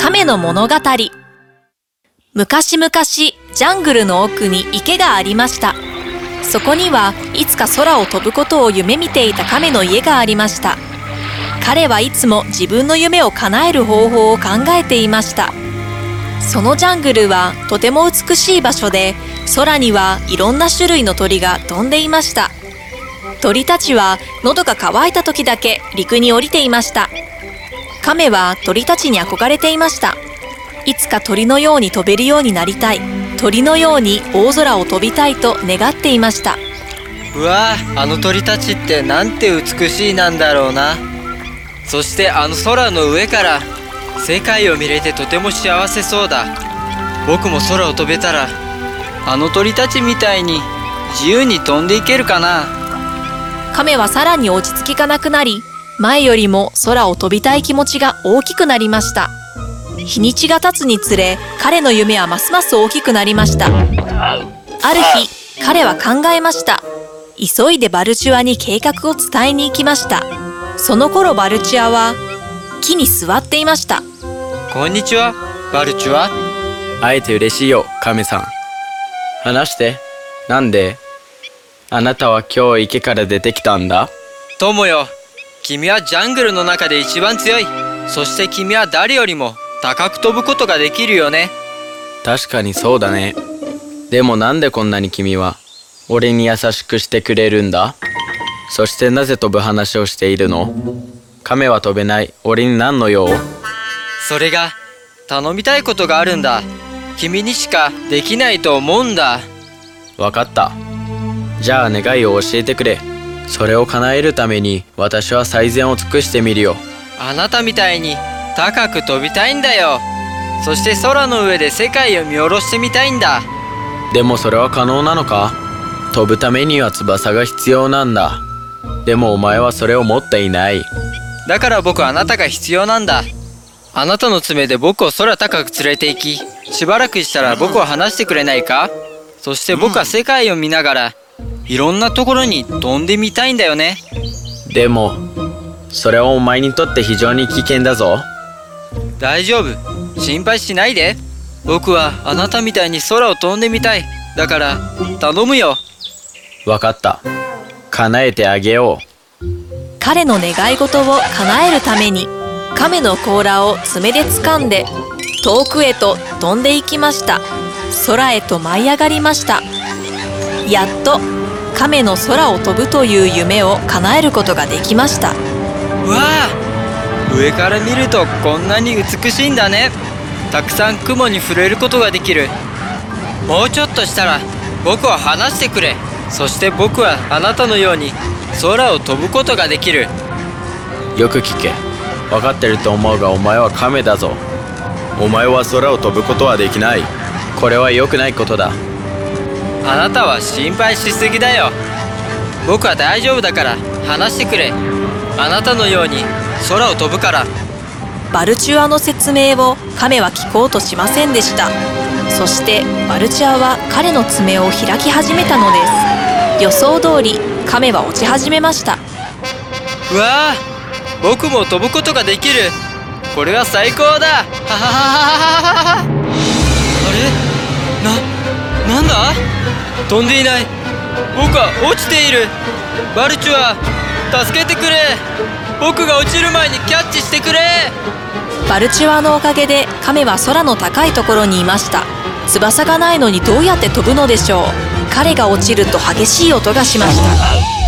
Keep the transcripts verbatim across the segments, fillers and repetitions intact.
亀の物語。昔々、ジャングルの奥に池がありました。そこにはいつか空を飛ぶことを夢見ていた亀の家がありました。彼はいつも自分の夢を叶える方法を考えていました。そのジャングルはとても美しい場所で、空にはいろんな種類の鳥が飛んでいました。鳥たちは喉が渇いた時だけ陸に降りていました。亀は鳥たちに憧れていました。いつか鳥のように飛べるようになりたい。鳥のように大空を飛びたいと願っていました。 うわあ、あの鳥たちってなんて美しいなんだろうな。そしてあの空の上から世界を見れてとても幸せそうだ。僕も空を飛べたらあの鳥たちみたいに自由に飛んでいけるかな。 亀はさらに落ち着きがなくなり、前よりも空を飛びたい気持ちが大きくなりました。日にちが経つにつれ、彼の夢はますます大きくなりました。ある日、彼は考えました。急いでバルチュアに計画を伝えに行きました。その頃バルチュアは木に座っていました。 こんにちは、バルチュア。 会えて嬉しいよ、亀さん。話して。なんであなたは今日池から出てきたんだ？ 友よ、君はジャングルの中で一番強い。そして君は誰よりも高く飛ぶことができるよね。 確かにそうだね。でもなんでこんなに君は俺に優しくしてくれるんだ？そしてなぜ飛ぶ話をしているの？亀は飛べない俺に何の用？ それが頼みたいことがあるんだ。君にしかできないと思うんだ。 わかった。じゃあ願いを教えてくれ。それを叶えるために私は最善を尽くしてみるよ。 あなたみたいに高く飛びたいんだよ。そして空の上で世界を見下ろしてみたいんだ。 でもそれは可能なのか？飛ぶためには翼が必要なんだ。でもお前はそれを持っていない。 だから僕はあなたが必要なんだ。あなたの爪で僕を空高く連れて行き、しばらくしたら僕を離してくれないか？そして僕は世界を見ながらいろんなところに飛んでみたいんだよね。 でもそれはお前にとって非常に危険だぞ。 大丈夫、心配しないで。僕はあなたみたいに空を飛んでみたい。だから頼むよ。 わかった。叶えてあげよう。 彼の願い事を叶えるために、亀の甲羅を爪で掴んで遠くへと飛んでいきました。空へと舞い上がりました。やっと亀の空を飛ぶという夢を叶えることができました。 わあ、上から見るとこんなに美しいんだね。たくさん雲に触れることができる。もうちょっとしたら僕を離してくれ。そして僕はあなたのように空を飛ぶことができる。 よく聞け。分かってると思うがお前は亀だぞ。お前は空を飛ぶことはできない。これは良くないことだ。 あなたは心配しすぎだよ。僕は大丈夫だから離してくれ。あなたのように空を飛ぶから。 バルチュアの説明を亀は聞こうとしませんでした。そしてバルチュアは彼の爪を開き始めたのです。予想通り亀は落ち始めました。 うわあ、僕も飛ぶことができる。これは最高だ。ははははは。あれ、な、なんだ？飛んでいない。僕は落ちている。バルチュア、助けてくれ。僕が落ちる前にキャッチしてくれ。 バルチュアのおかげで亀は空の高いところにいました。翼がないのにどうやって飛ぶのでしょう。彼が落ちると激しい音がしました。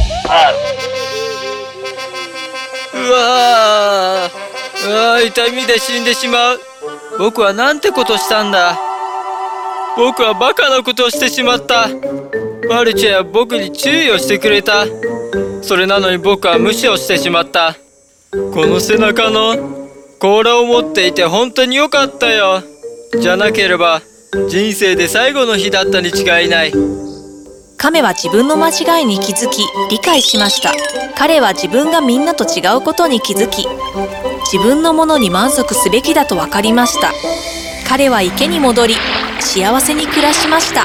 うわー、うわー、痛みで死んでしまう。僕はなんてことしたんだ。僕はバカなことをしてしまった。バルチェは僕に注意をしてくれた。それなのに僕は無視をしてしまった。この背中の甲羅を持っていて本当によかったよ。じゃなければ人生で最後の日だったに違いない。 亀は自分の間違いに気づき理解しました。彼は自分がみんなと違うことに気づき、自分のものに満足すべきだと分かりました。彼は池に戻り幸せに暮らしました。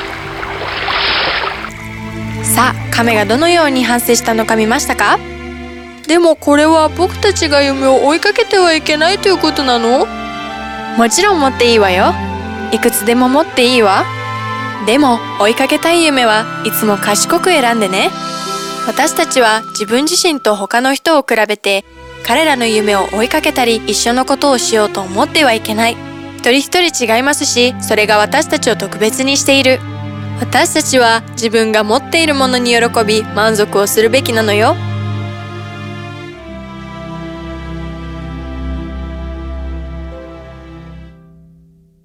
さあ、亀がどのように反省したのか見ましたか？でもこれは僕たちが夢を追いかけてはいけないということなの？ もちろん持っていいわよ。いくつでも持っていいわ。でも追いかけたい夢はいつも賢く選んでね。私たちは自分自身と他の人を比べて彼らの夢を追いかけたり一緒のことをしようと思ってはいけない。一人一人違いますし、それが私たちを特別にしている。私たちは自分が持っているものに喜び満足をするべきなのよ。